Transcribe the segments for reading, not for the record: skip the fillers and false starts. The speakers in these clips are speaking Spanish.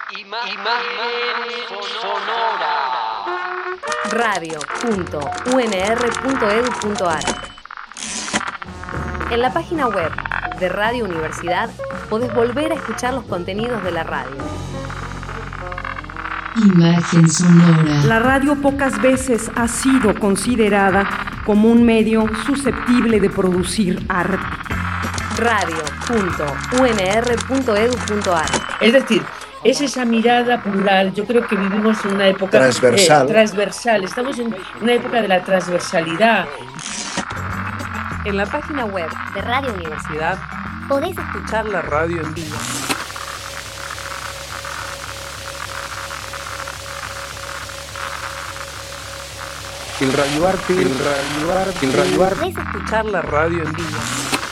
Imagen sonora. Radio.unr.edu.ar. En la página web de Radio Universidad podés volver a escuchar los contenidos de la radio. Imagen sonora. La radio pocas veces ha sido considerada como un medio susceptible de producir arte. Radio.unr.edu.ar. Es decir, es esa mirada plural. Yo creo que vivimos en una época transversal. Estamos en una época de la transversalidad. En la página web de Radio Universidad podés escuchar la radio en vivo. El radioarte. Podés escuchar la radio en vivo.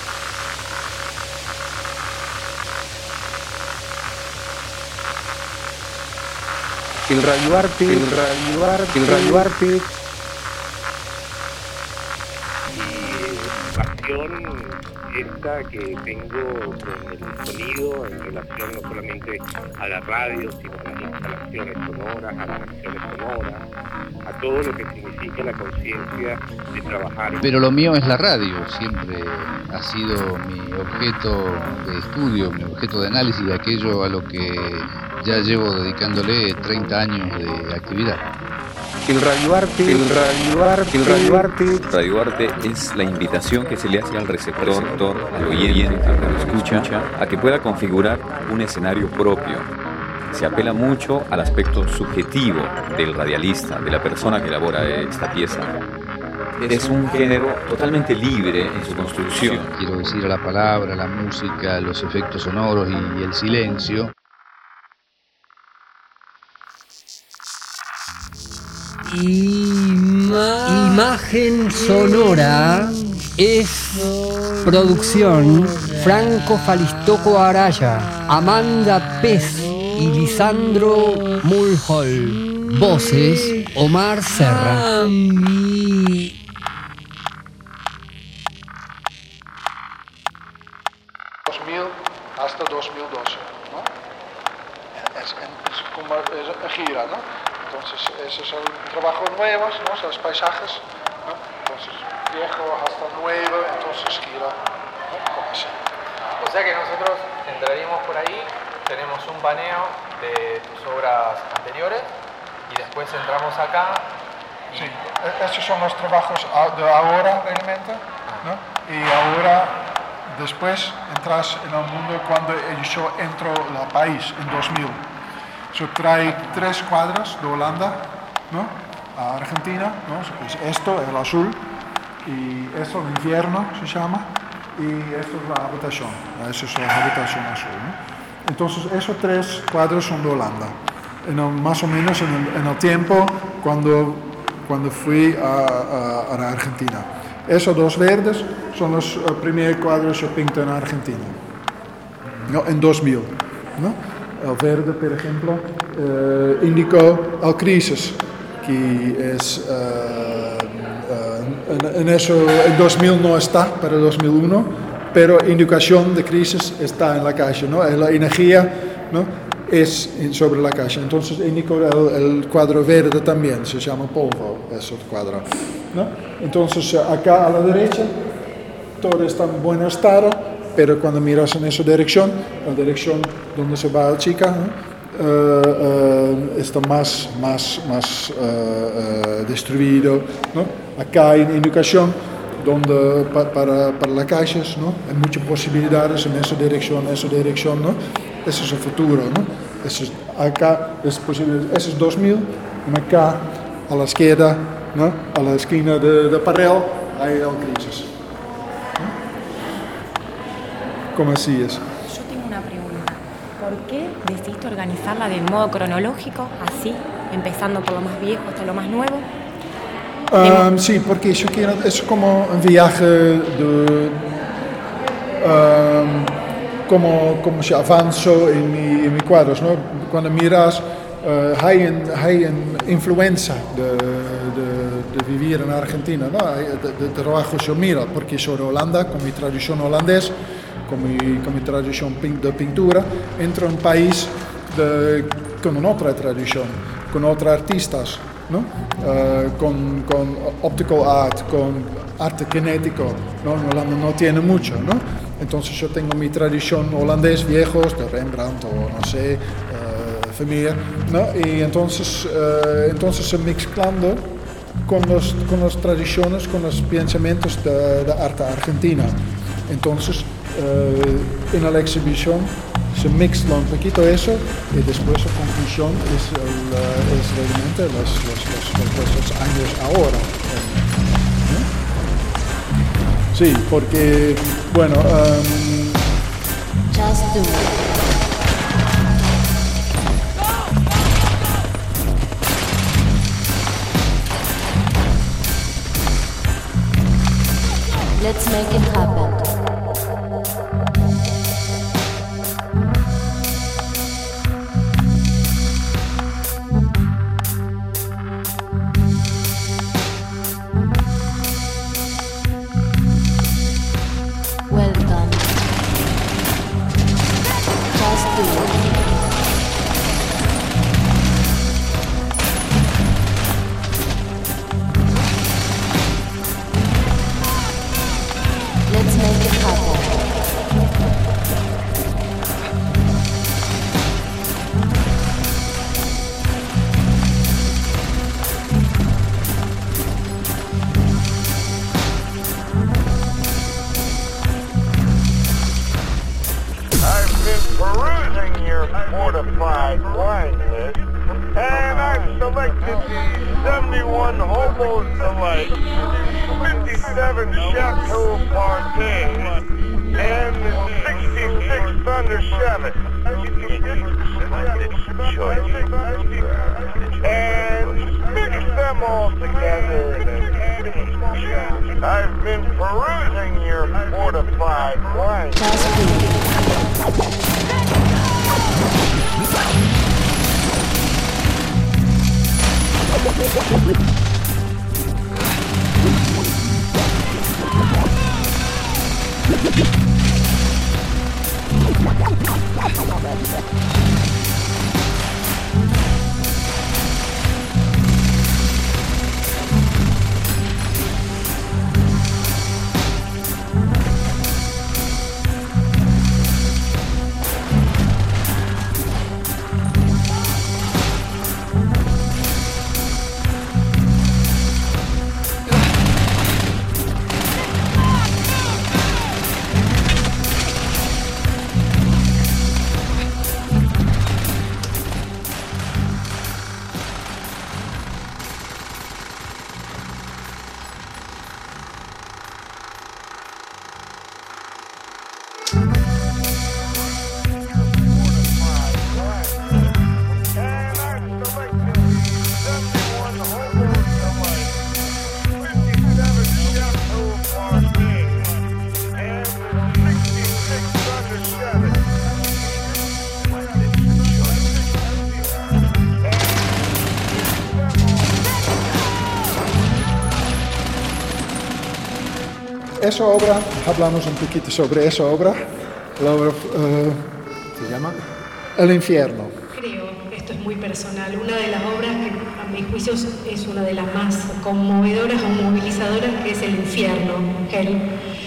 El radioarte. Pasión esta que tengo con el sonido en relación no solamente a la radio, sino a las instalaciones sonoras, a las acciones sonoras, a todo lo que significa la conciencia de trabajar. Pero lo mío es la radio, siempre ha sido mi objeto de estudio, mi objeto de análisis, de aquello a lo que ya llevo dedicándole 30 años de actividad. El radioarte. Radioarte es la invitación que se le hace al receptor, al oyente, al que lo escucha, a que pueda configurar un escenario propio. Se apela mucho al aspecto subjetivo del radialista, de la persona que elabora esta pieza. Es un género totalmente libre en su construcción. Quiero decir, a la palabra, la música, los efectos sonoros y el silencio. Imagen sonora es producción Franco Falistoco Araya, Amanda Pez y Lisandro Mulhall. Voces Omar Serra. 2000 hasta 2012, ¿no? Es como una gira, ¿no? Entonces, esos son trabajos nuevos, ¿no? Son los paisajes, ¿no? Entonces, viejo hasta nuevo, entonces gira, ¿no? Como así. O sea que nosotros entraríamos por ahí, tenemos un paneo de tus obras anteriores y después entramos acá. Sí, estos son los trabajos de ahora realmente, ¿no? Y ahora, después entras en el mundo cuando yo entro al país en 2000. Yo trae 3 cuadros de Holanda, ¿no? A Argentina, ¿no? Es esto, el azul, y esto el invierno se llama, y esto es la habitación, eso es la habitación azul, ¿no? Entonces esos 3 cuadros son de Holanda, más o menos en el tiempo cuando fui a la Argentina. Esos 2 verdes son los primeros cuadros que yo pinto en Argentina, ¿no? En 2000, ¿no? El verde, por ejemplo, indicó al crisis, que es en 2000 no está, para 2001, pero indicación de crisis está en la calle, ¿no? La energía, ¿no? Es sobre la calle. Entonces indicó el cuadro verde también, se llama polvo, ese cuadro, ¿no? Entonces acá a la derecha todo está en buen estado, pero cuando miras en esa dirección, la dirección donde se va la chica, ¿no? Está más destruido, ¿no? Acá hay una indicación donde para las calles, ¿no? Hay muchas posibilidades en esa dirección, ¿no? Ese es el futuro, ¿no? Acá es posible, ese es 2000, y acá a la izquierda, ¿no? A la esquina de Parrel, hay el crisis. ¿Cómo así es? Yo tengo una pregunta. ¿Por qué decidiste organizarla de modo cronológico, así, empezando por lo más viejo hasta lo más nuevo? Sí, porque yo quiero, es como un viaje de como yo avanzo en mis cuadros, ¿no? Cuando miras, hay una influencia de vivir en Argentina, ¿no? De trabajo yo miro, porque soy de Holanda, con mi tradición holandesa, con mi tradición de pintura, entro en un país con otra tradición, con otros artistas, ¿no? Con optical art, con arte kinético, ¿no? En Holanda no tiene mucho, ¿no? Entonces yo tengo mi tradición holandés viejos, de Rembrandt o no sé, Vermeer, ¿no? Y entonces se mezclando con las tradiciones, con los pensamientos de arte argentina. Entonces en la exhibición se mezcla un poquito eso y después la conclusión es realmente los años ahora. Sí, porque, bueno... Just do it. Let's make it happen. Well done. Just do it. Let's make it happen. I've been perusing your fortified wine list, and I've selected the 71 Hobos Delight, 57 Chateau Parquet, and the 66 Thunder Chevy. And mix them all together. I've been perusing your fortified wine. Esa obra, hablamos un poquito sobre esa obra, la obra ¿se llama? El infierno. Creo, esto es muy personal, una de las obras que a mi juicio es una de las más conmovedoras o movilizadoras, que es El infierno, Hell,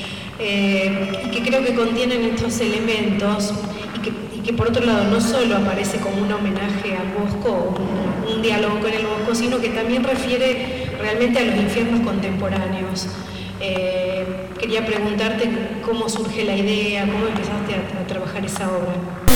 y que creo que contienen estos elementos y que por otro lado no solo aparece como un homenaje al Bosco, un diálogo con el Bosco, sino que también refiere realmente a los infiernos contemporáneos. Quería preguntarte cómo surge la idea, cómo empezaste a trabajar esa obra.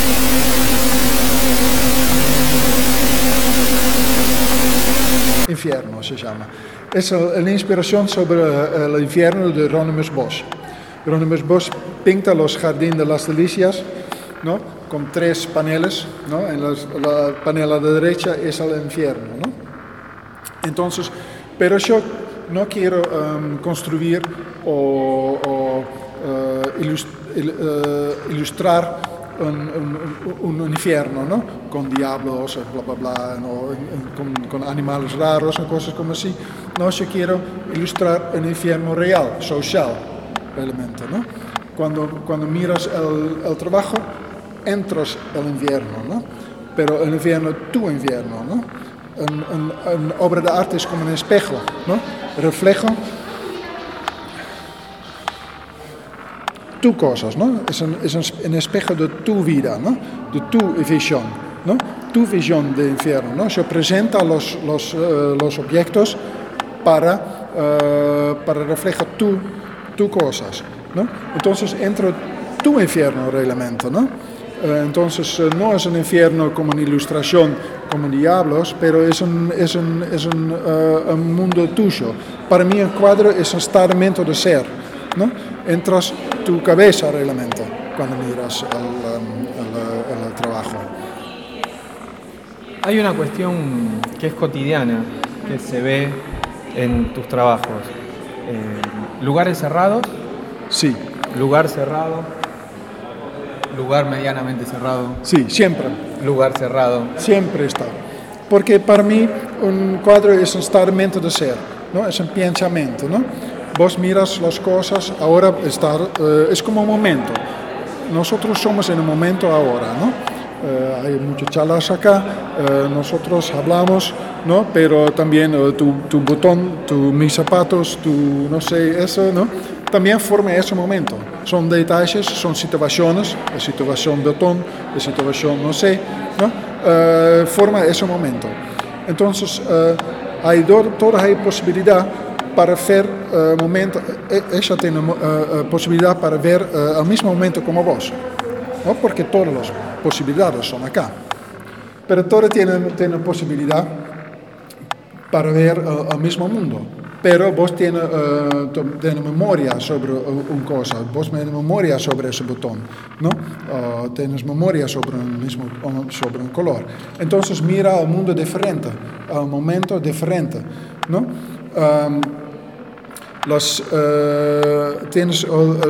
Infierno se llama. Es la inspiración sobre el infierno de Hieronymus Bosch. Hieronymus Bosch pinta los jardines de las delicias, ¿no? Con 3 paneles, ¿no? En la panel a la derecha es el infierno, ¿no? Entonces, pero yo no quiero construir o ilustrar un infierno, ¿no? Con diablos, bla, bla, bla, ¿no? con animales raros o cosas como así. No, yo quiero ilustrar el infierno real, social, realmente, ¿no? Cuando miras el trabajo, entras al infierno, ¿no? pero el infierno, tu infierno, ¿no? Una obra de arte es como un espejo, ¿no? Reflejo tu cosas, ¿no? Es un espejo de tu vida, ¿no? De tu visión, ¿no? Tu visión de infierno, ¿no? Se presenta los objetos para reflejar tu cosas, ¿no? Entonces entra tu infierno realmente, ¿no? Entonces no es un infierno como una ilustración, como diablos, pero es un mundo tuyo. Para mí el cuadro es un estado de ser, ¿no? Entras tu cabeza realmente cuando miras el trabajo. Hay una cuestión que es cotidiana, que se ve en tus trabajos. ¿Lugares cerrados? Sí. ¿Lugar cerrado? ¿Lugar medianamente cerrado? Sí, siempre. ¿Lugar cerrado? Siempre está. Porque para mí un cuadro es un estado de ser, ¿no? Es un pensamiento, ¿no? Vos miras las cosas, ahora es como un momento. Nosotros somos en el momento ahora, ¿no? Hay muchas charlas acá, nosotros hablamos, ¿no? Pero también tu botón, mis zapatos, no sé, eso, ¿no? También forma ese momento. Son detalles, son situaciones, la situación botón, la situación no sé, ¿no? Forma ese momento. Entonces, toda hay posibilidad para ver momento, ella tiene posibilidad para ver al mismo momento como vos, ¿no? Porque todas las posibilidades son acá, pero todas tienen posibilidad para ver al mismo mundo, pero vos tienes memoria sobre una cosa, vos tienes memoria sobre ese botón, ¿no? Tienes memoria sobre un color, entonces mira al mundo diferente, al momento diferente, ¿no? Tienes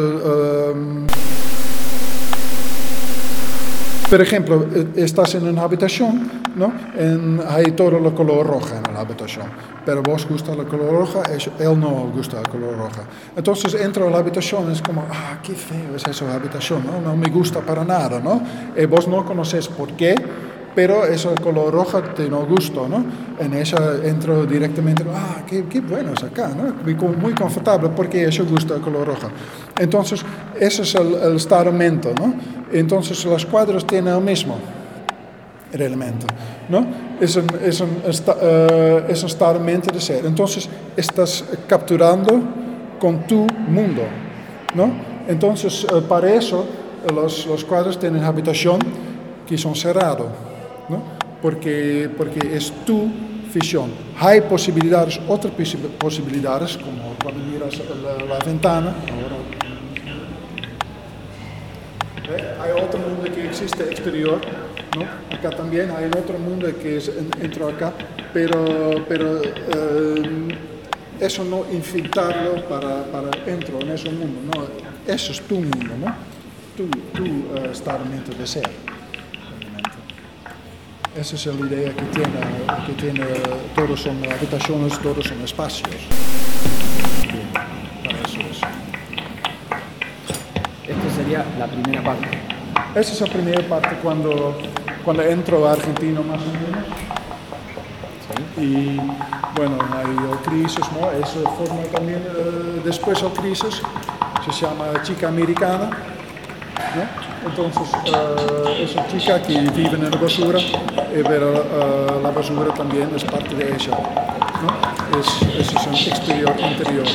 por ejemplo, estás en una habitación, ¿no? Hay todo el color rojo en la habitación, pero vos gusta el color rojo, él no gusta el color rojo. Entonces entra a la habitación, es como, qué feo es esa habitación, ¿no? No me gusta para nada, ¿no? Y vos no conoces por qué, pero ese color rojo te no gusta, ¿no? En ella entro directamente, qué bueno es acá, ¿no? Muy confortable porque eso gusta el color rojo. Entonces, ese es el estado mental, ¿no? Entonces, los cuadros tienen el mismo realmente, ¿no? Es un estado mental de ser. Entonces, estás capturando con tu mundo, ¿no? Entonces, para eso, los cuadros tienen habitación que son cerrados, ¿no? Porque es tu visión. Hay posibilidades, otras posibilidades, como cuando miras la ventana. Hay otro mundo que existe exterior, ¿no? Acá también hay otro mundo que entra acá, pero eso no infiltrarlo para dentro en ese mundo, ¿no? Eso es tu mundo, ¿no? Tu estado de ser. Esa es la idea que tiene, todos son habitaciones, todos son espacios. Para eso es. Esto sería la primera parte. Esa es la primera parte cuando entro a Argentina más o menos. Sí. Y bueno, hay crisis, ¿no? Eso forma también, después hay crisis, se llama chica americana, ¿no? Entonces, es una chica que vive en la basura, pero la basura también es parte de ella, ¿no? Eso es un exterior, interior.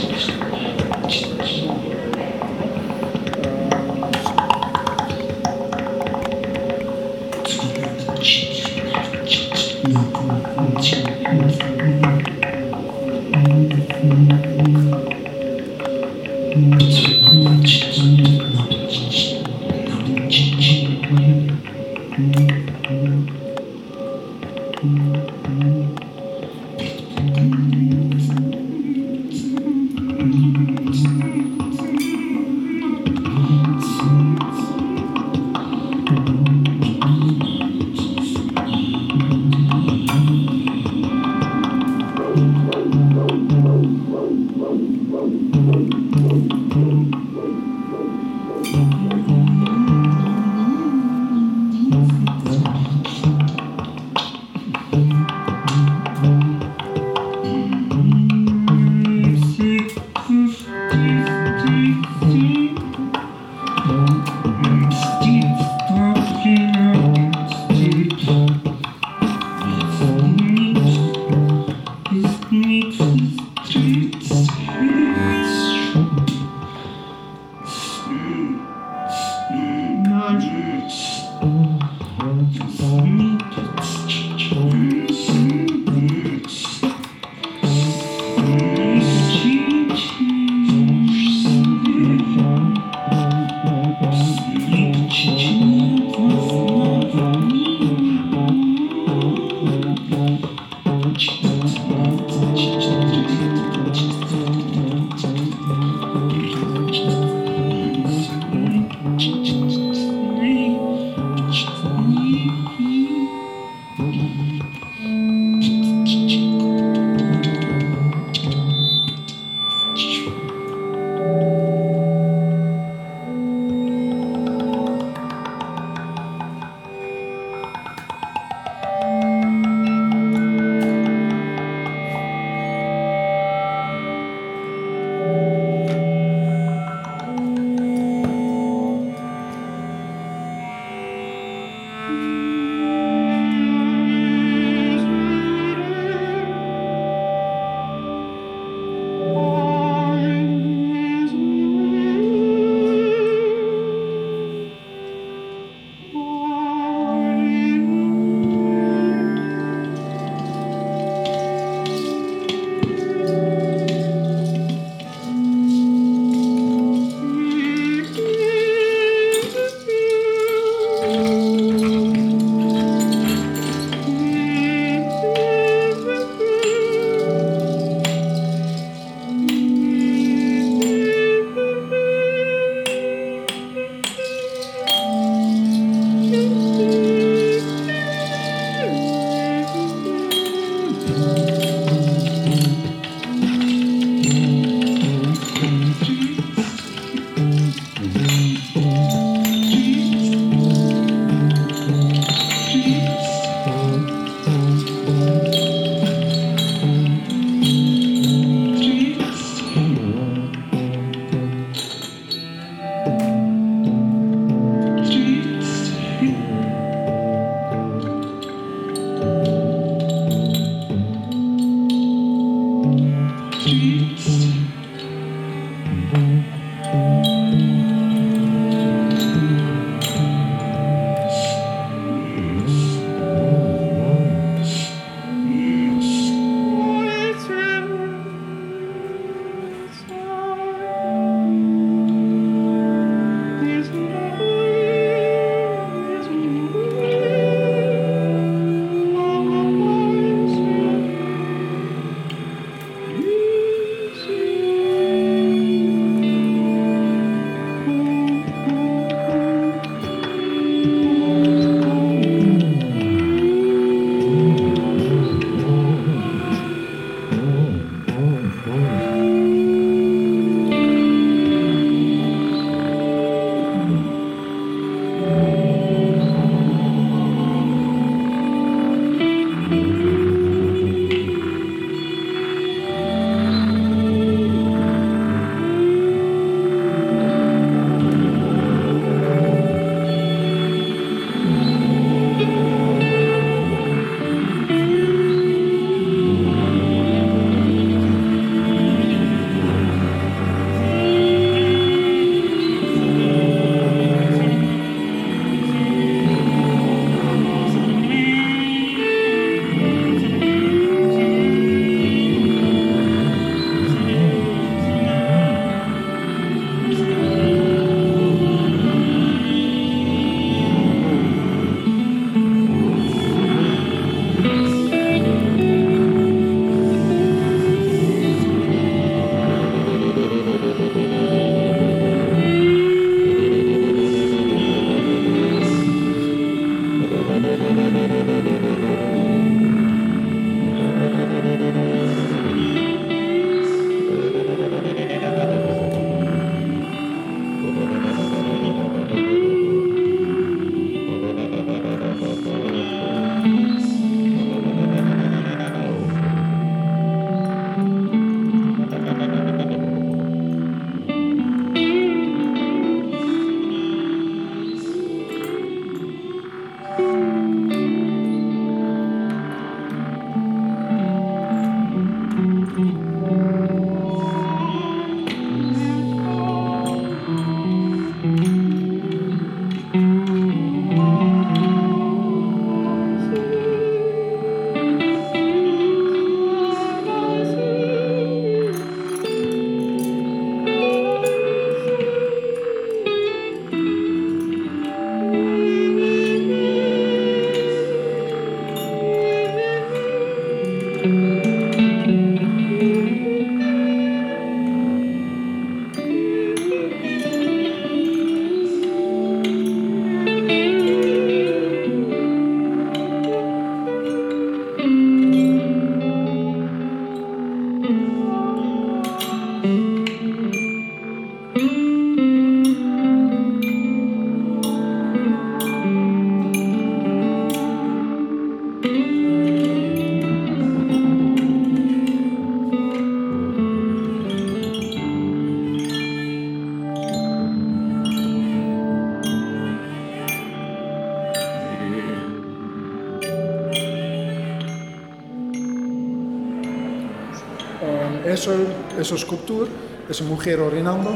esa escultura, esa mujer orinando.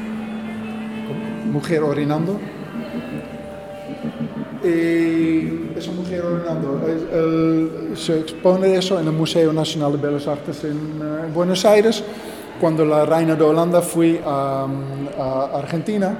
Mujer orinando. Y esa mujer orinando, se expone eso en el Museo Nacional de Bellas Artes en Buenos Aires. Cuando la reina de Holanda fue a Argentina,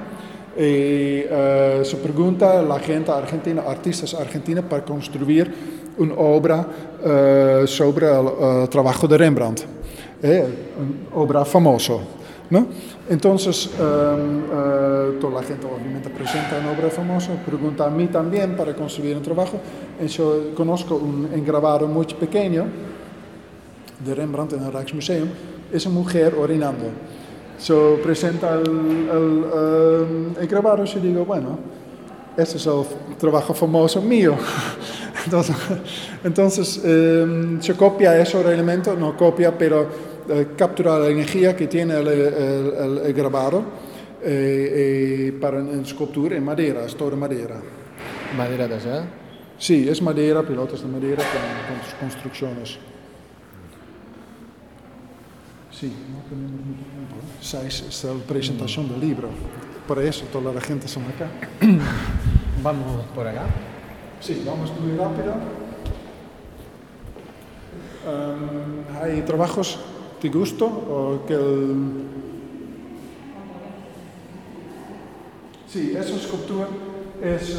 se pregunta a la gente argentina, artistas argentinos, para construir una obra sobre el trabajo de Rembrandt, una obra famosa, ¿no? Entonces, toda la gente obviamente presenta una obra famosa, pregunta a mí también para construir un trabajo. Yo conozco un engravado muy pequeño de Rembrandt en el Rijksmuseum, esa mujer orinando. So presenta el engravado y digo, bueno, este es el trabajo famoso mío. Entonces se copia eso realmente, no copia, pero captura la energía que tiene el grabado para una escultura en madera, es todo madera. ¿Madera de allá? Sí, es madera, pilotos de madera con sus construcciones. Sí, no tenemos mucho tiempo. Es la presentación del libro, por eso toda la gente está acá. ¿Vamos por acá? Sí, vamos muy rápido. ¿Hay trabajos de gusto o que Sí, esa escultura es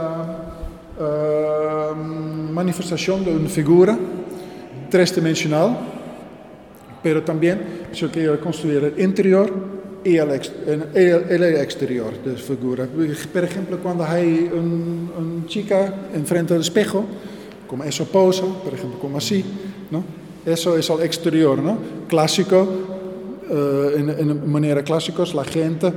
manifestación de una figura tridimensional, pero también yo quiero construir el interior y el exterior de la figura. Por ejemplo, cuando hay una chica enfrente del espejo, como eso posa, por ejemplo, como así, ¿no? Eso es el exterior, ¿no? Clásico, en manera clásica, la gente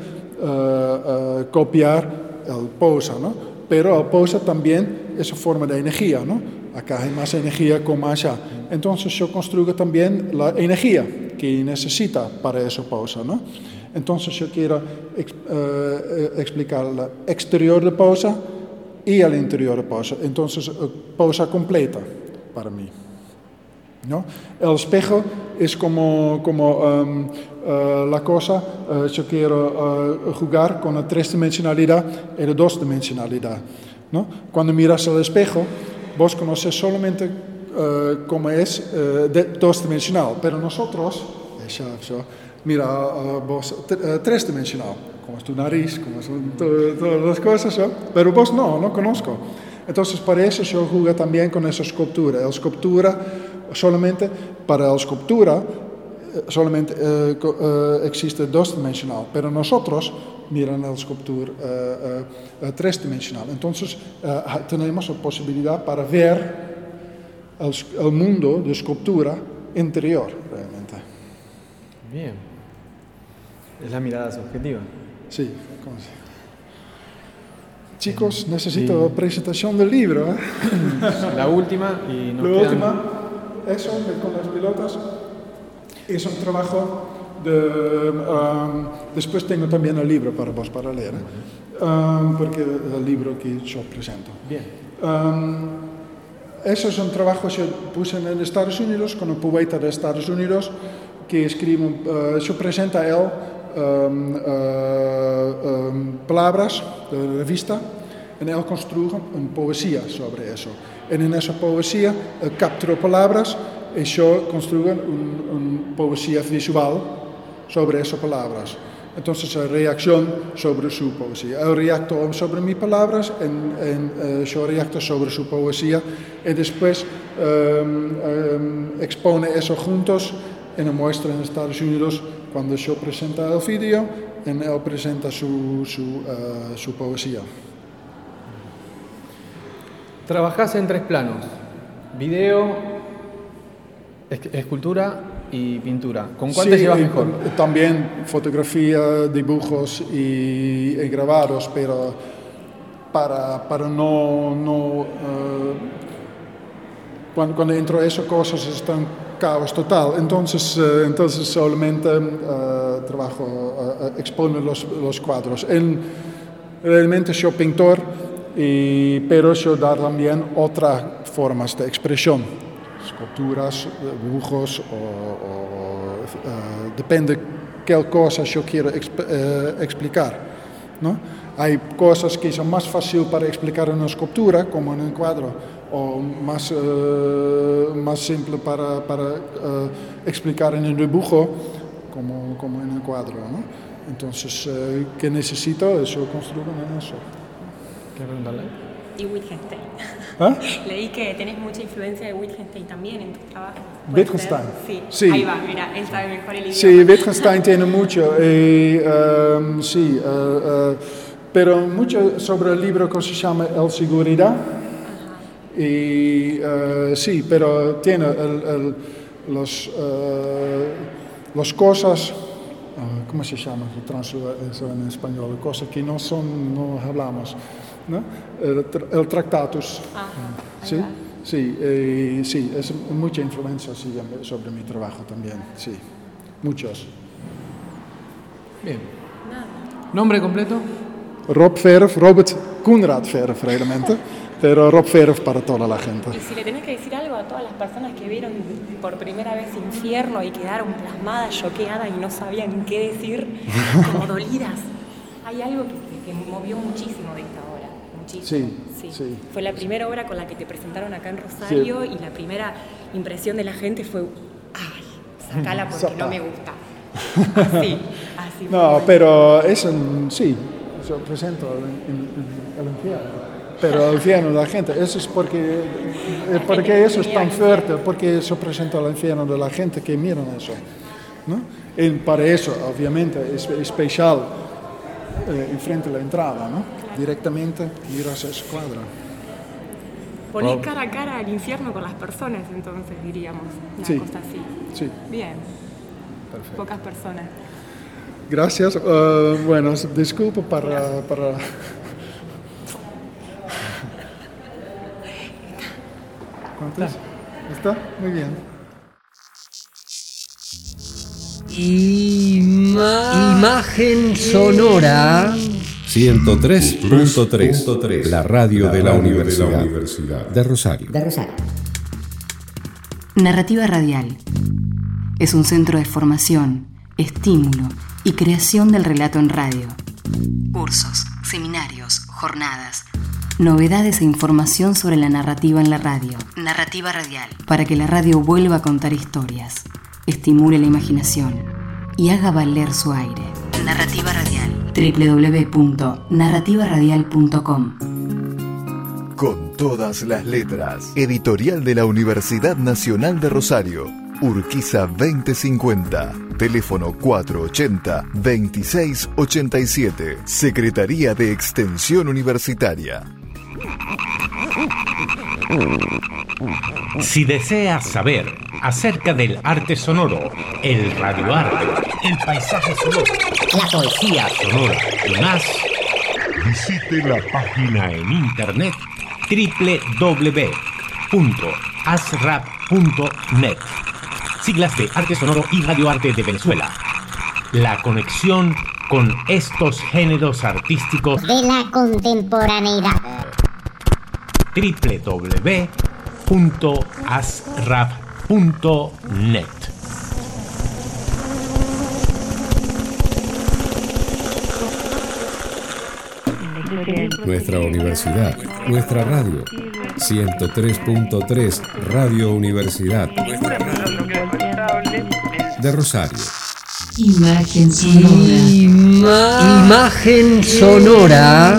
copiar el posa, ¿no? Pero el posa también es una forma de energía, ¿no? Acá hay más energía como allá. Entonces yo construyo también la energía que necesita para eso posa, ¿no? Entonces yo quiero explicar el exterior de posa y el interior de posa. Entonces posa completa para mí, ¿no? El espejo es como la cosa, yo quiero jugar con la tridimensionalidad y la dosdimensionalidad, ¿no? Cuando miras al espejo, vos conoces solamente cómo es dosdimensional, pero nosotros, mira vos tridimensional, como es tu nariz, como son todas las cosas, ¿no? Pero vos no conozco. Entonces, para eso yo juego también con esa escultura. La escultura, solamente para la escultura, solamente existe dosdimensional, pero nosotros miran la escultura tridimensional. Entonces, tenemos la posibilidad para ver el mundo de escultura interior, realmente. Bien. Es la mirada subjetiva. Sí, ¿cómo se? Chicos, necesito presentación del libro, ¿eh? La última y nos La quedan... última, eso con las pilotas, es un trabajo de... después tengo también el libro para vos para leer, porque el libro que yo presento. Bien. Eso es un trabajo que yo puse en Estados Unidos con un poeta de Estados Unidos que escribe, yo presento a él palabras de la revista y él construye una poesía sobre eso. Y en esa poesía capturó palabras y yo construyo una poesía visual sobre esas palabras. Entonces, la reacción sobre su poesía. Él reactó sobre mis palabras, yo reacto sobre su poesía y después expone eso juntos en una muestra en Estados Unidos cuando yo presento el vídeo y él presenta su poesía. Trabajás en 3 planos: video, escultura y pintura. ¿Con cuál te llevas mejor? También fotografía, dibujos y grabados, pero para no cuando entro a esas cosas está un caos total. Entonces solamente trabajo, expongo los cuadros. Realmente soy pintor, pero yo dar también otras formas de expresión. Esculturas, dibujos o depende qué cosas yo quiero explicar, ¿no? Hay cosas que son más fáciles para explicar en una escultura, como en un cuadro, o más simple para explicar en un dibujo, como en un cuadro, ¿no? Entonces, ¿qué necesito? Eso construyo en eso. ¿Qué preguntarle? Y Wittgenstein. ¿Ah? Leí que tenés mucha influencia de Wittgenstein también en tus trabajos. Wittgenstein. Sí. Ahí va, mira, él sabe mejor el idioma. Sí, Wittgenstein tiene mucho. Sí, pero mucho sobre el libro que se llama El Seguridad. Y sí, pero tiene las cosas, ¿cómo se llama? Eso en español, cosas que no hablamos, ¿no? El Tractatus. ¿Sí? Sí, sí, es mucha influencia sobre mi trabajo también, sí, muchos. Bien. ¿Nombre completo? Rob Verf, Robert Conrad Verf, realmente, pero Rob Verf para toda la gente. Y si le tenés que decir algo a todas las personas que vieron por primera vez Infierno y quedaron plasmadas, choqueadas y no sabían qué decir, como dolidas, hay algo que me movió muchísimo de esta obra. Muchísimo. Sí. Fue la primera obra con la que te presentaron acá en Rosario y la primera impresión de la gente fue, ay, sacala porque no me gusta. Así. No, pero eso sí, yo presento el infierno. Pero el infierno de la gente, eso es porque eso es tan fuerte, porque eso presenta el infierno de la gente que miran eso, ¿no? Y para eso, obviamente, es especial enfrente de la entrada, ¿no? Directamente miras ese cuadro. Poner cara a cara al infierno con las personas, entonces, diríamos, una cosa así. Sí. Bien. Perfecto. Pocas personas. Gracias. Bueno, disculpo para... ¿Cuántos? ¿Está? Muy bien. Imagen sonora. 103.3, la radio de la Universidad de Rosario. Narrativa Radial es un centro de formación, estímulo y creación del relato en radio. Cursos, seminarios, jornadas, novedades e información sobre la narrativa en la radio. Narrativa Radial, para que la radio vuelva a contar historias, estimule la imaginación y haga valer su aire. Narrativa Radial. www.narrativaradial.com. Con todas las letras. Editorial de la Universidad Nacional de Rosario. Urquiza 2050. Teléfono 480-2687. Secretaría de Extensión Universitaria. Si deseas saber acerca del arte sonoro, el radioarte, el paisaje sonoro, la poesía sonora y más, visite la página en internet www.asrap.net. Siglas de Arte Sonoro y Radioarte de Venezuela. La conexión con estos géneros artísticos de la contemporaneidad. www.asrap.net. Nuestra universidad, nuestra radio. 103.3 Radio Universidad de Rosario. Imagen sonora. Imagen sonora.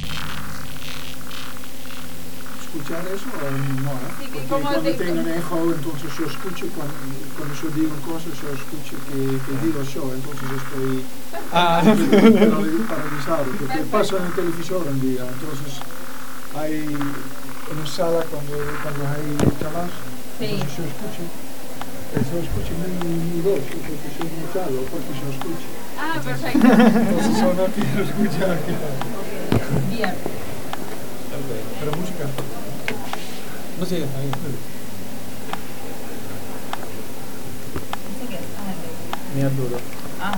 ¿Escuchar eso o no? Porque cuando tengo un eco, entonces yo escucho, cuando yo digo cosas, yo escucho que digo yo, entonces estoy paralizado, porque pasa en el televisor un día, entonces hay en una sala cuando hay charlas, entonces yo escucho mi voz, porque soy muchado, porque yo escucho. Ah, perfecto. Entonces yo no quiero escuchar aquí. Bien. Pero música. Música está bien. Mi Arturo. Ah.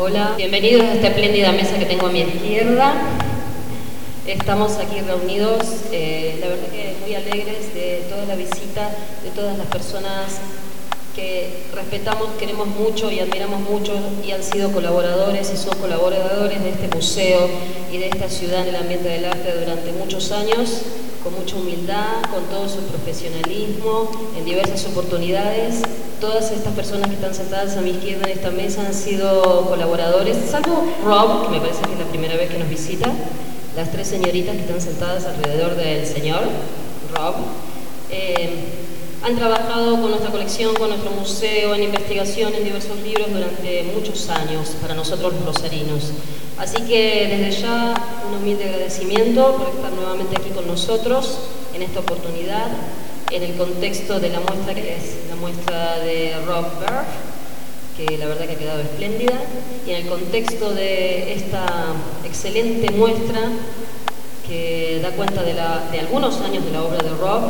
Hola, bienvenidos a esta espléndida mesa que tengo a mi izquierda. Estamos aquí reunidos, la verdad que muy alegres de toda la visita, de todas las personas que respetamos, queremos mucho y admiramos mucho y han sido colaboradores y son colaboradores de este museo y de esta ciudad en el ambiente del arte durante muchos años, con mucha humildad, con todo su profesionalismo, en diversas oportunidades. Todas estas personas que están sentadas a mi izquierda en esta mesa han sido colaboradores, salvo Rob, que me parece que es la primera vez que nos visita, las tres señoritas que están sentadas alrededor del señor Rob. Han trabajado con nuestra colección, con nuestro museo, en investigación, en diversos libros durante muchos años para nosotros los rosarinos. Así que desde ya un humilde agradecimiento por estar nuevamente aquí con nosotros en esta oportunidad, en el contexto de la muestra que es la muestra de Rob Berg, que la verdad que ha quedado espléndida, y en el contexto de esta excelente muestra que da cuenta de algunos años de la obra de Rob.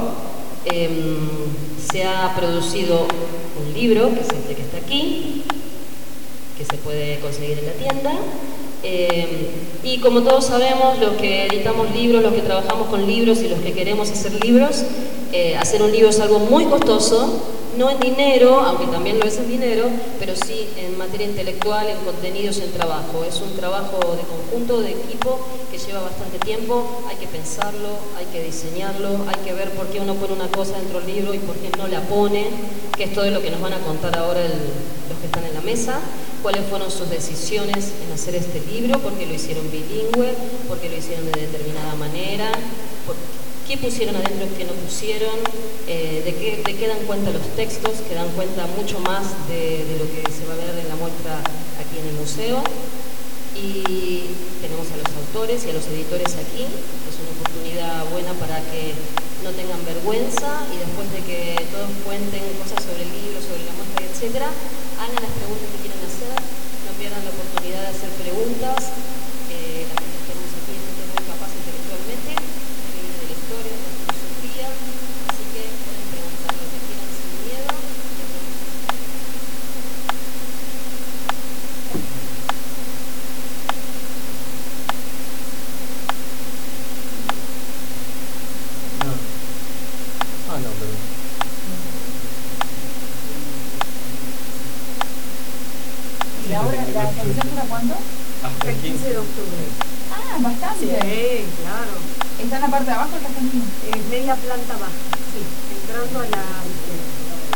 Se ha producido un libro, que es este que está aquí, que se puede conseguir en la tienda, y como todos sabemos, los que editamos libros, los que trabajamos con libros y los que queremos hacer libros, hacer un libro es algo muy costoso, no en dinero, aunque también lo es en dinero, pero sí en materia intelectual, en contenidos, en trabajo. Es un trabajo de conjunto, de equipo, que lleva bastante tiempo. Hay que pensarlo, hay que diseñarlo, hay que ver por qué uno pone una cosa dentro del libro y por qué no la pone, que es todo lo que nos van a contar ahora los que están en la mesa. Cuáles fueron sus decisiones en hacer este libro, por qué lo hicieron bilingüe, por qué lo hicieron de determinada manera, qué pusieron adentro, qué no pusieron, de qué dan cuenta los textos, que dan cuenta mucho más de lo que se va a ver en la muestra aquí en el museo. Y tenemos a los autores y a los editores aquí. Es una oportunidad buena para que no tengan vergüenza y después de que todos cuenten cosas sobre el libro, sobre la muestra, etc., hagan las preguntas que quieran hacer, no pierdan la oportunidad de hacer preguntas. La gente que tenemos aquí es gente muy capaz intelectualmente, que viene de la historia, de la filosofía, así que pueden preguntar lo que quieran sin miedo. ¿Y ahora la exposición dura cuándo? Hasta el 15 de octubre. Ah, bastante. Sí, claro. ¿Está en la parte de abajo el Argentina? Media planta baja, sí, entrando a la izquierda.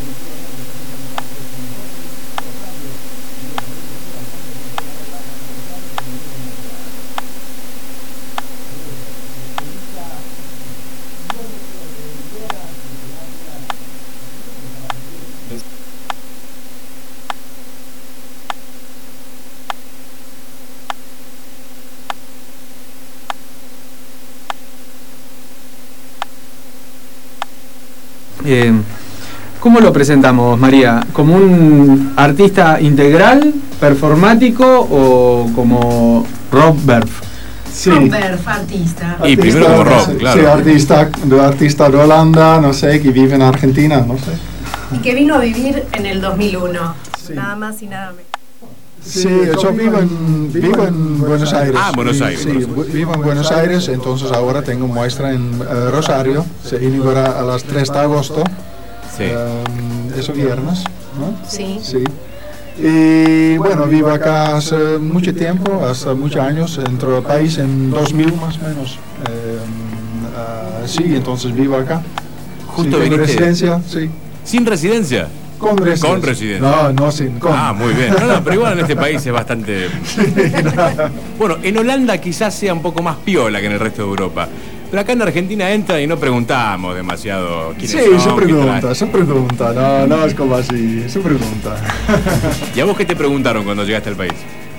¿Cómo lo presentamos, María? ¿Como un artista integral, performático o como Rob Berg? Sí. Rob Berg, artista. Y primero como Rob, claro. Sí, artista de Holanda, no sé, que vive en Argentina, no sé. Y que vino a vivir en el 2001, sí. Nada más y nada menos. Sí, yo vivo en Buenos Aires. Ah, Buenos Aires. Sí, vivo en Buenos Aires, entonces ahora tengo muestra en Rosario, se inaugura a las 3 de agosto, sí. Eso viernes, ¿no? Sí. Sí. Y bueno, vivo acá hace mucho tiempo, hace muchos años, entré al país en 2000 más o menos. Sí, entonces vivo acá. Justo sí, viniste. Residencia, sí. ¿Sin residencia? Con residencia. Con residencia. No, sin con. Ah, muy bien. No, pero igual en este país es bastante... Sí, no. Bueno, en Holanda quizás sea un poco más piola que en el resto de Europa. Pero acá en Argentina entra y no preguntamos demasiado quiénes son. Sí, se pregunta. No es como así, se pregunta. ¿Y a vos qué te preguntaron cuando llegaste al país?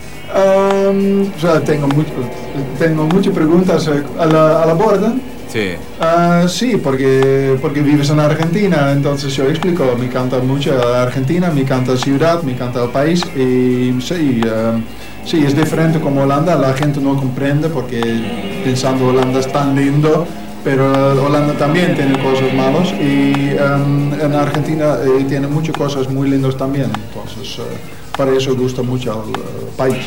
O sea, tengo muchas preguntas a la borda. Sí. Sí, porque vives en Argentina, entonces yo explico, me encanta mucho Argentina, me encanta la ciudad, me encanta el país y sí, es diferente como Holanda, la gente no comprende porque pensando Holanda es tan lindo, pero Holanda también tiene cosas malas y en Argentina tiene muchas cosas muy lindas también, entonces para eso gusta mucho al país.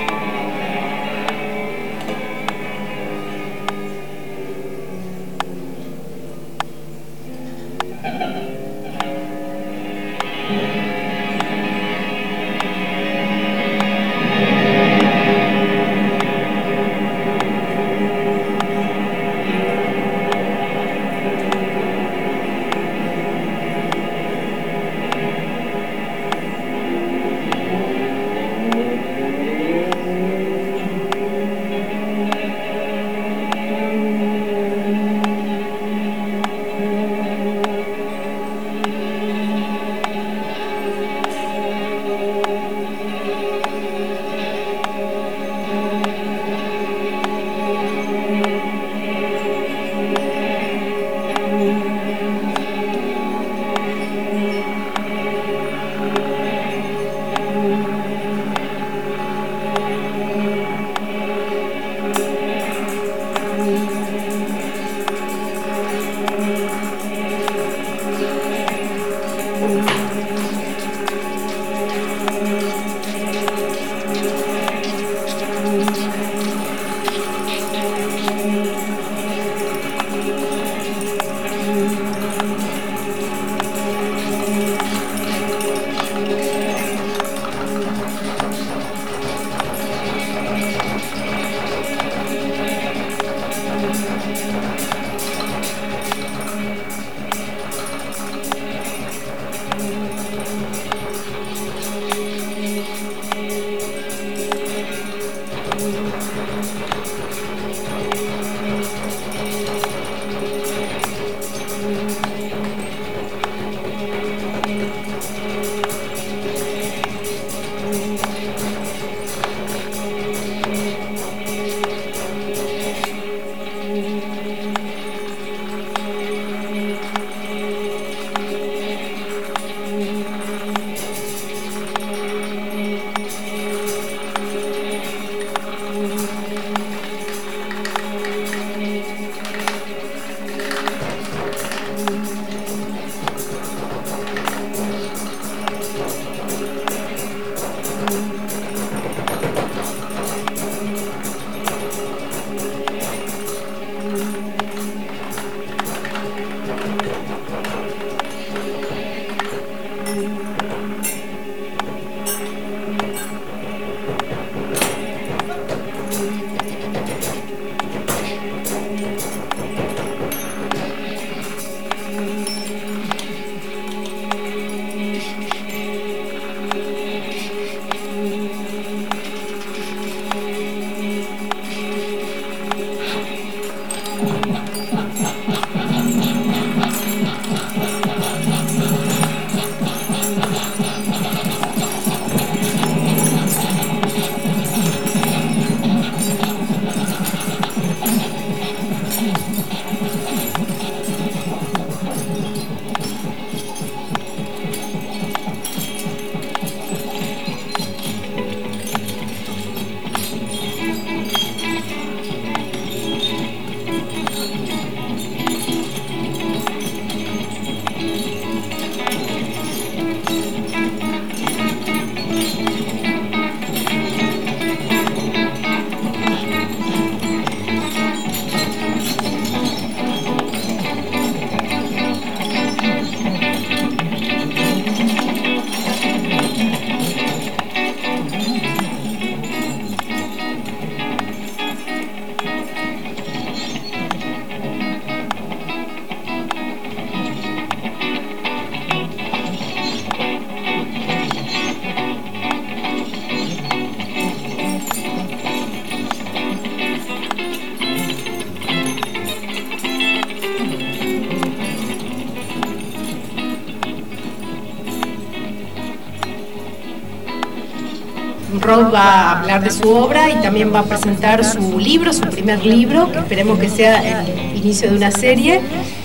Rod va a hablar de su obra y también va a presentar su libro, su primer libro, que esperemos que sea el inicio de una serie.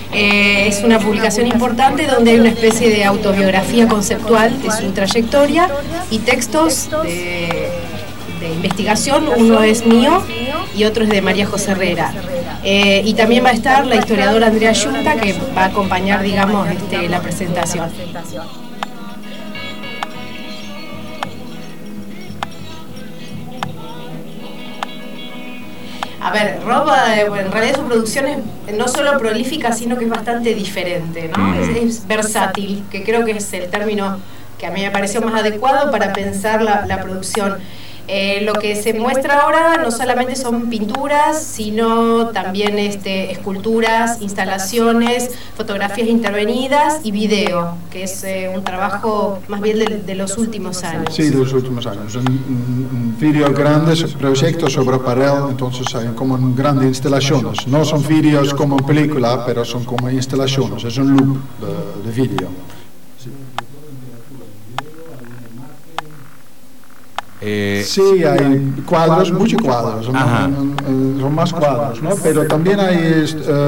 Es una publicación importante donde hay una especie de autobiografía conceptual de su trayectoria y textos de investigación. Uno es mío y otro es de María José Herrera. Y también va a estar la historiadora Andrea Yunta, que va a acompañar, digamos, la presentación. A ver, Rob en realidad su producción es no solo prolífica, sino que es bastante diferente, ¿no? Es versátil, que creo que es el término que a mí me pareció más adecuado para pensar la producción. Lo que se muestra ahora no solamente son pinturas, sino también esculturas, instalaciones, fotografías intervenidas y video, que es un trabajo más bien de los últimos años. Sí, de los últimos años. Un vídeo grandes proyectos sobre pared, entonces hay como grandes instalaciones. No son vídeos como película, pero son como instalaciones, es un loop de vídeo. Sí, hay cuadros, muchos cuadros, son más cuadros, ¿no? Pero también hay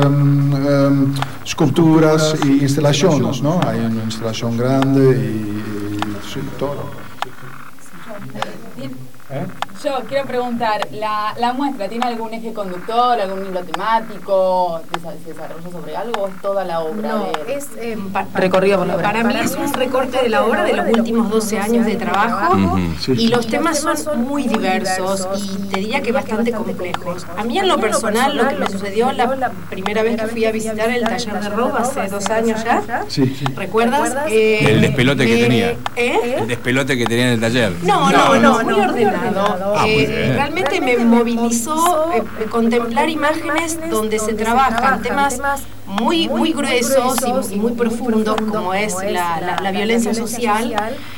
esculturas y instalaciones, ¿no? Hay una instalación grande y sí, todo. Yo quiero preguntar, ¿la muestra tiene algún eje conductor, algún hilo temático, se desarrolla sobre algo o es toda la obra? No, es recorrido por la obra. Para mí es un recorte de la obra de los últimos 12 años de trabajo y los temas son muy diversos y te diría que bastante complejos. A mí en lo personal lo que me sucedió la primera vez que fui a visitar el taller de Rob hace 2 años ya, ¿recuerdas? El despelote que tenía. El despelote que tenía en el taller. No, muy ordenado. Realmente me movilizó contemplar imágenes donde se trabajan temas muy gruesos y muy profundos, como es la violencia social,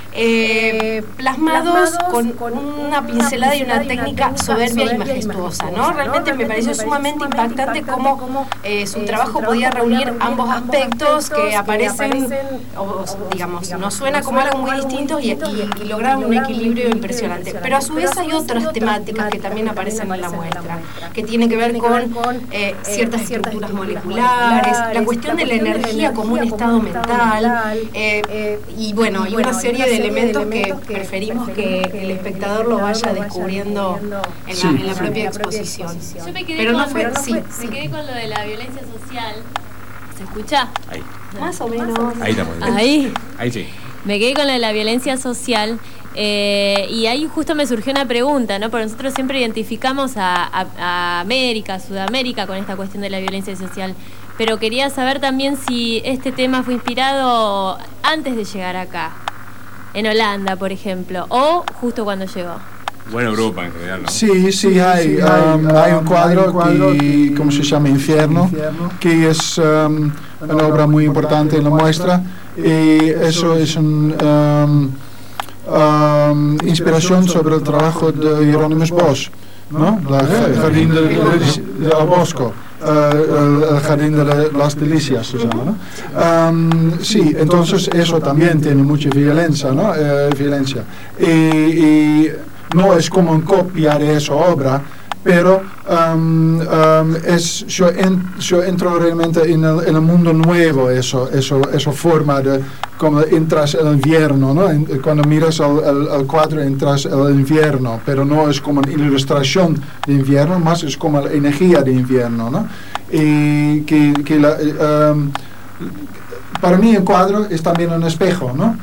plasmados con una pincelada y una técnica soberbia y majestuosa, ¿no? Realmente me pareció sumamente impactante cómo su trabajo podía reunir ambos aspectos que aparecen, o digamos, nos suena como algo muy distinto y lograron un equilibrio impresionante. Pero a su vez hay otras temáticas que también aparecen en la muestra, que tienen que ver con ciertas estructuras moleculares, la cuestión de la energía como un estado mental, y bueno, y una serie de elementos que preferimos que el espectador lo vaya descubriendo en la propia exposición. Yo me quedé, pero no con, fue, me quedé con lo de la violencia social. ¿Se escucha? Ahí. Más o menos. Ahí estamos. Ahí sí. Me quedé con lo de la violencia social. Y ahí justo me surgió una pregunta, ¿no? Porque nosotros siempre identificamos a América, Sudamérica con esta cuestión de la violencia social. Pero quería saber también si este tema fue inspirado antes de llegar acá, en Holanda, por ejemplo, o justo cuando llegó. Bueno, Europa en general, ¿no? Sí, hay un cuadro que, ¿cómo se llama? Infierno, que es una obra muy importante en la muestra, y eso es una inspiración sobre el trabajo de Hieronymus Bosch, ¿no? El jardín del Bosco. El jardín de las delicias se llama, ¿no? Sí, entonces eso también tiene mucha violencia, ¿no? Y no es como copiar esa obra, pero yo entro realmente en el mundo nuevo, eso forma de como entras en el invierno, ¿no? Cuando miras el cuadro entras en el invierno, pero no es como una ilustración de invierno, más es como la energía de invierno, ¿no? Y para mí el cuadro es también un espejo, ¿no?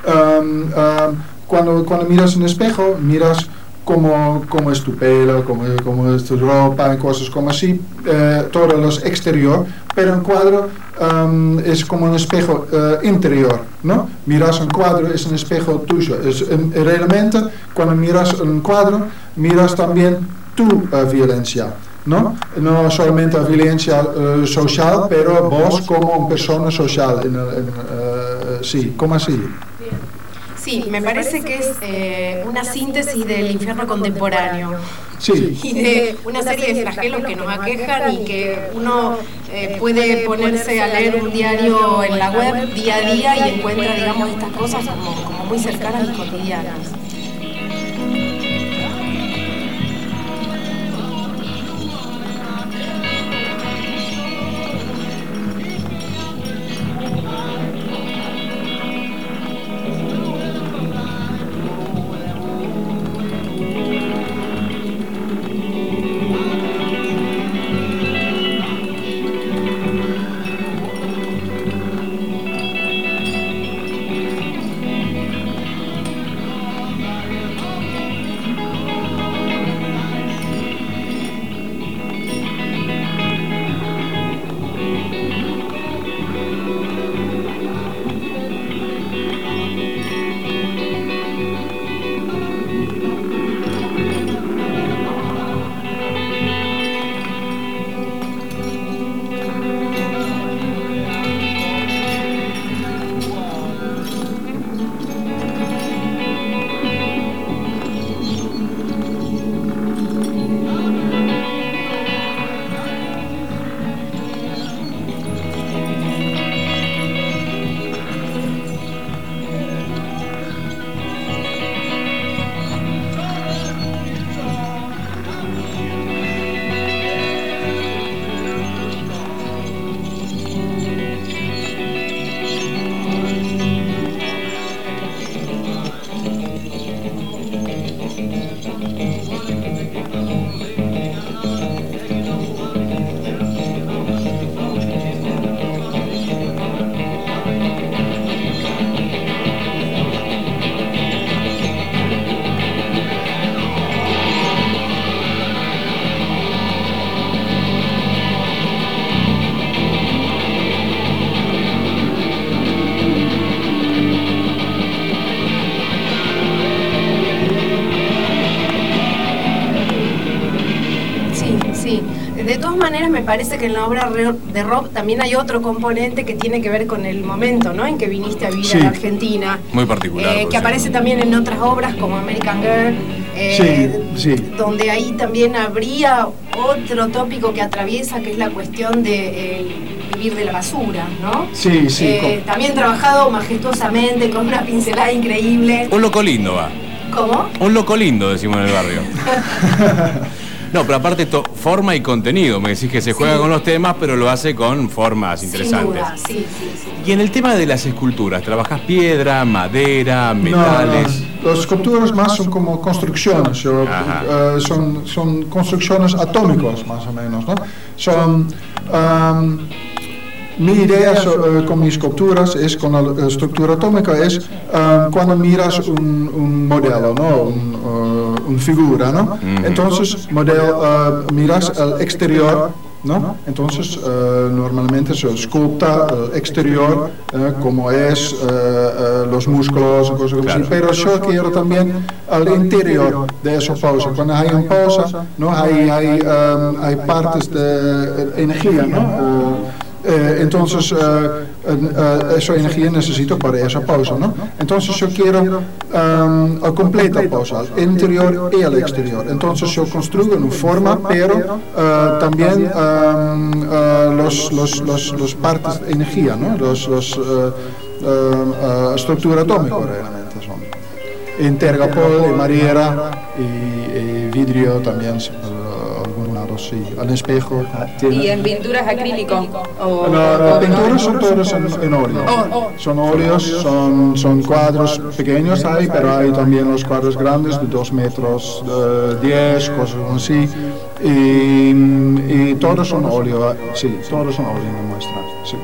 Cuando miras un espejo, miras cómo es tu pelo, cómo es tu ropa, cosas como así, todo lo exterior, pero un cuadro es como un espejo interior, ¿no? Miras un cuadro, es un espejo tuyo. Realmente, cuando miras un cuadro, miras también tu violencia, ¿no? No solamente la violencia social, pero vos como una persona social, sí, ¿cómo así? Sí, me parece que es una síntesis del infierno contemporáneo. Sí. Y de una serie de flagelos que nos aquejan y que uno puede ponerse a leer un diario en la web día a día y encuentra, digamos, estas cosas como muy cercanas y cotidianas. todas maneras me parece que en la obra de Rob también hay otro componente que tiene que ver con el momento, ¿no?, en que viniste a vivir a la Argentina. Muy particular. Que aparece también en otras obras como American Girl, donde ahí también habría otro tópico que atraviesa, que es la cuestión de vivir de la basura, ¿no? Sí. También trabajado majestuosamente, con una pincelada increíble. Un loco lindo va. ¿Cómo? Un loco lindo, decimos en el barrio. No, pero aparte forma y contenido. Me decís que se juega con los temas, pero lo hace con formas interesantes. Sin duda, sí. Y en el tema de las esculturas, ¿trabajás piedra, madera, metales? No, las esculturas más son como construcciones, son construcciones atómicas más o menos, ¿no? Son... mi idea con mis esculturas es, con la estructura atómica, es cuando miras un modelo, ¿no? Una figura, ¿no? Entonces miras el exterior, ¿no? Entonces normalmente se esculta el exterior, como es los músculos, cosas así, pero yo quiero también el interior de esa posa. Cuando hay una posa, ¿no? hay partes de energía, ¿no? Entonces esa energía necesito para esa pausa, ¿no? Entonces yo quiero el completo pausa, el interior y el exterior. Entonces yo construyo una forma, pero también los partes de energía, ¿no? Estructura atómica realmente son. En tergopol, en madera y vidrio también. Sí, al espejo. ¿Y en pinturas acrílico? Las pinturas son todas en óleo. Son óleos, son cuadros pequeños pero hay también los cuadros grandes de 2 metros 10, cosas así. Y todos son óleo, sí, todos son óleo en la muestra. Sí.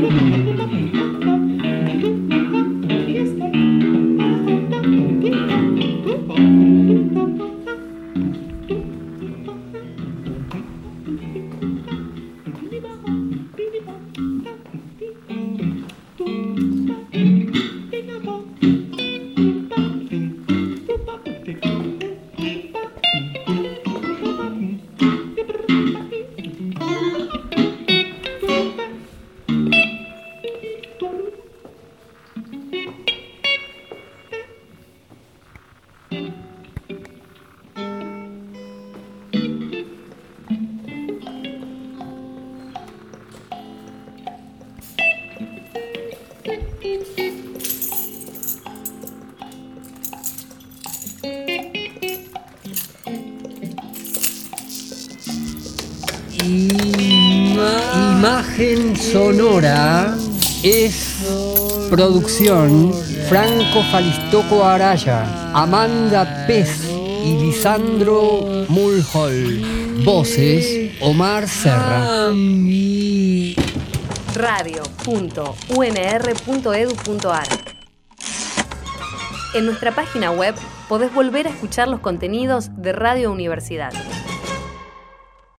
Imagen sonora es producción Franco Falistoco Araya, Amanda Pez y Lisandro Mulhall. Voces Omar Serra. Radio.unr.edu.ar. En nuestra página web podés volver a escuchar los contenidos de Radio Universidad.